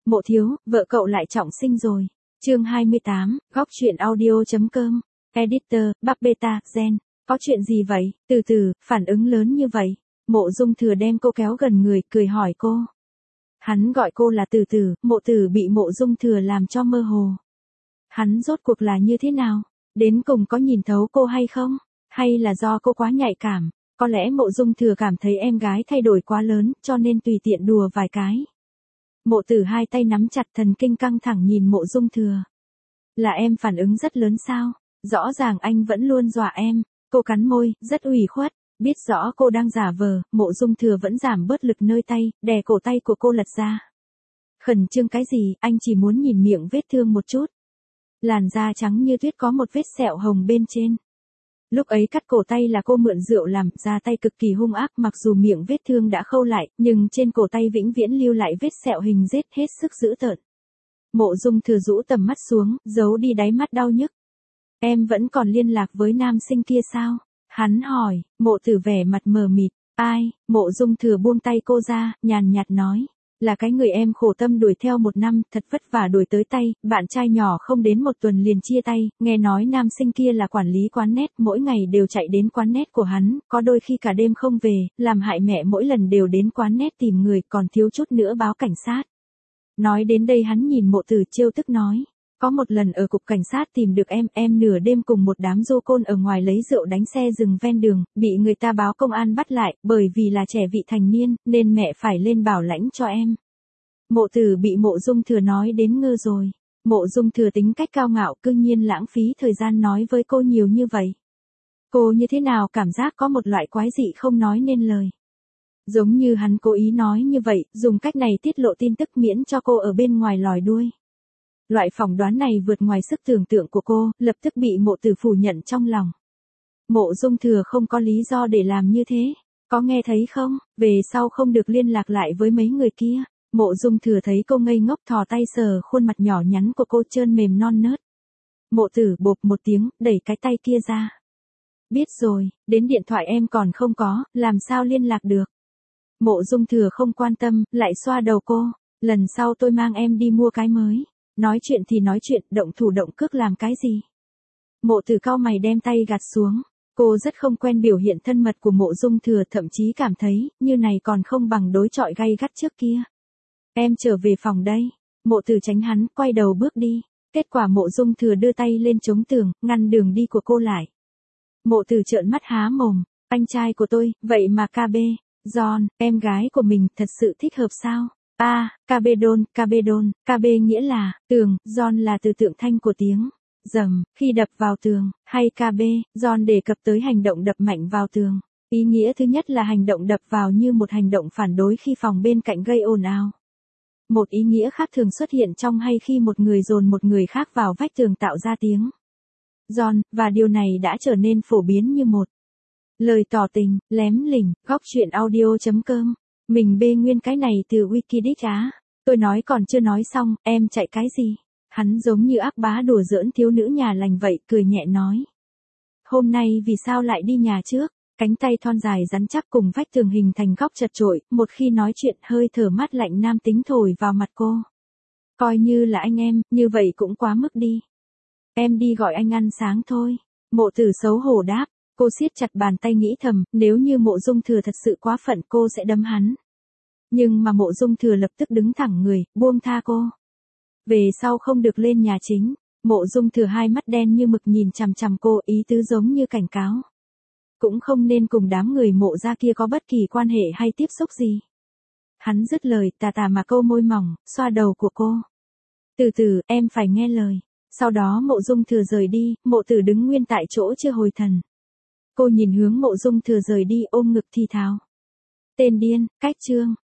Mộ thiếu, vợ cậu lại trọng sinh rồi. Chương 28, góc truyện audio.com. Editor, Bắc Beta, Gen. Có chuyện gì vậy? Từ từ, phản ứng lớn như vậy. Mộ Dung Thừa đem cô kéo gần người, cười hỏi cô. Hắn gọi cô là Từ Từ, Mộ Tử bị Mộ Dung Thừa làm cho mơ hồ. Hắn rốt cuộc là như thế nào? Đến cùng có nhìn thấu cô hay không? Hay là do cô quá nhạy cảm? Có lẽ Mộ Dung Thừa cảm thấy em gái thay đổi quá lớn, cho nên tùy tiện đùa vài cái. Mộ Tử hai tay nắm chặt, thần kinh căng thẳng nhìn Mộ Dung Thừa. Là em phản ứng rất lớn sao? Rõ ràng anh vẫn luôn dọa em. Cô cắn môi, rất ủy khuất. Biết rõ cô đang giả vờ, Mộ Dung Thừa vẫn giảm bớt lực nơi tay, đè cổ tay của cô lật ra. Khẩn trương cái gì, anh chỉ muốn nhìn miệng vết thương một chút. Làn da trắng như tuyết có một vết sẹo hồng bên trên. Lúc ấy cắt cổ tay là cô mượn rượu làm, ra tay cực kỳ hung ác, mặc dù miệng vết thương đã khâu lại, nhưng trên cổ tay vĩnh viễn lưu lại vết sẹo hình rết hết sức dữ tợn. Mộ Dung Thừa rũ tầm mắt xuống, giấu đi đáy mắt đau nhức. Em vẫn còn liên lạc với nam sinh kia sao? Hắn hỏi. Mộ Tử vẻ mặt mờ mịt. Ai? Mộ Dung Thừa buông tay cô ra, nhàn nhạt nói. Là cái người em khổ tâm đuổi theo 1 năm, thật vất vả đuổi tới tay, bạn trai nhỏ không đến 1 tuần liền chia tay, nghe nói nam sinh kia là quản lý quán net, mỗi ngày đều chạy đến quán net của hắn, có đôi khi cả đêm không về, làm hại mẹ mỗi lần đều đến quán net tìm người, còn thiếu chút nữa báo cảnh sát. Nói đến đây hắn nhìn Mộ Tử trêu tức nói. Có một lần ở cục cảnh sát tìm được em nửa đêm cùng một đám du côn ở ngoài lấy rượu đánh xe dừng ven đường, bị người ta báo công an bắt lại, bởi vì là trẻ vị thành niên, nên mẹ phải lên bảo lãnh cho em. Mộ Tử bị Mộ Dung Thừa nói đến ngơ rồi. Mộ Dung Thừa tính cách cao ngạo, cương nhiên lãng phí thời gian nói với cô nhiều như vậy. Cô như thế nào cảm giác có một loại quái dị không nói nên lời. Giống như hắn cố ý nói như vậy, dùng cách này tiết lộ tin tức miễn cho cô ở bên ngoài lòi đuôi. Loại phỏng đoán này vượt ngoài sức tưởng tượng của cô, lập tức bị Mộ Tử phủ nhận trong lòng. Mộ Dung Thừa không có lý do để làm như thế. Có nghe thấy không? Về sau không được liên lạc lại với mấy người kia. Mộ Dung Thừa thấy cô ngây ngốc, thò tay sờ khuôn mặt nhỏ nhắn của cô trơn mềm non nớt. Mộ Tử bộp một tiếng, đẩy cái tay kia ra. Biết rồi, đến điện thoại em còn không có, làm sao liên lạc được? Mộ Dung Thừa không quan tâm, lại xoa đầu cô. Lần sau tôi mang em đi mua cái mới. Nói chuyện thì nói chuyện, động thủ động cước làm cái gì? Mộ Tử cau mày đem tay gạt xuống. Cô rất không quen biểu hiện thân mật của Mộ Dung Thừa, thậm chí cảm thấy, như này còn không bằng đối chọi gay gắt trước kia. Em trở về phòng đây. Mộ Tử tránh hắn, quay đầu bước đi. Kết quả Mộ Dung Thừa đưa tay lên chống tường, ngăn đường đi của cô lại. Mộ Tử trợn mắt há mồm. Anh trai của tôi, vậy mà KB, John, em gái của mình, thật sự thích hợp sao? Cabedon, KB nghĩa là, tường, John là từ tượng thanh của tiếng, dầm, khi đập vào tường, hay KB, John đề cập tới hành động đập mạnh vào tường. Ý nghĩa thứ nhất là hành động đập vào như một hành động phản đối khi phòng bên cạnh gây ồn ào. Một ý nghĩa khác thường xuất hiện trong hay khi một người dồn một người khác vào vách tường tạo ra tiếng John, và điều này đã trở nên phổ biến như một lời tỏ tình, lém lỉnh. Góc truyện audio.com. Mình bê nguyên cái này từ Wikidic á. Tôi nói còn chưa nói xong, em chạy cái gì? Hắn giống như ác bá đùa giỡn thiếu nữ nhà lành vậy, cười nhẹ nói. Hôm nay vì sao lại đi nhà trước? Cánh tay thon dài rắn chắc cùng vách tường hình thành góc chật chội, một khi nói chuyện hơi thở mát lạnh nam tính thổi vào mặt cô. Coi như là anh em, như vậy cũng quá mức đi. Em đi gọi anh ăn sáng thôi. Mộ Tử xấu hổ đáp. Cô siết chặt bàn tay nghĩ thầm, nếu như Mộ Dung Thừa thật sự quá phận cô sẽ đấm hắn. Nhưng mà Mộ Dung Thừa lập tức đứng thẳng người, buông tha cô. Về sau không được lên nhà chính. Mộ Dung Thừa hai mắt đen như mực nhìn chằm chằm cô, ý tứ giống như cảnh cáo. Cũng không nên cùng đám người Mộ gia kia có bất kỳ quan hệ hay tiếp xúc gì. Hắn dứt lời, tà tà mà câu môi mỏng, xoa đầu của cô. Từ từ, em phải nghe lời. Sau đó Mộ Dung Thừa rời đi, Mộ Tử đứng nguyên tại chỗ chưa hồi thần. Cô nhìn hướng Mộ Dung Thừa rời đi, ôm ngực thì thào. Tên điên, cách chương.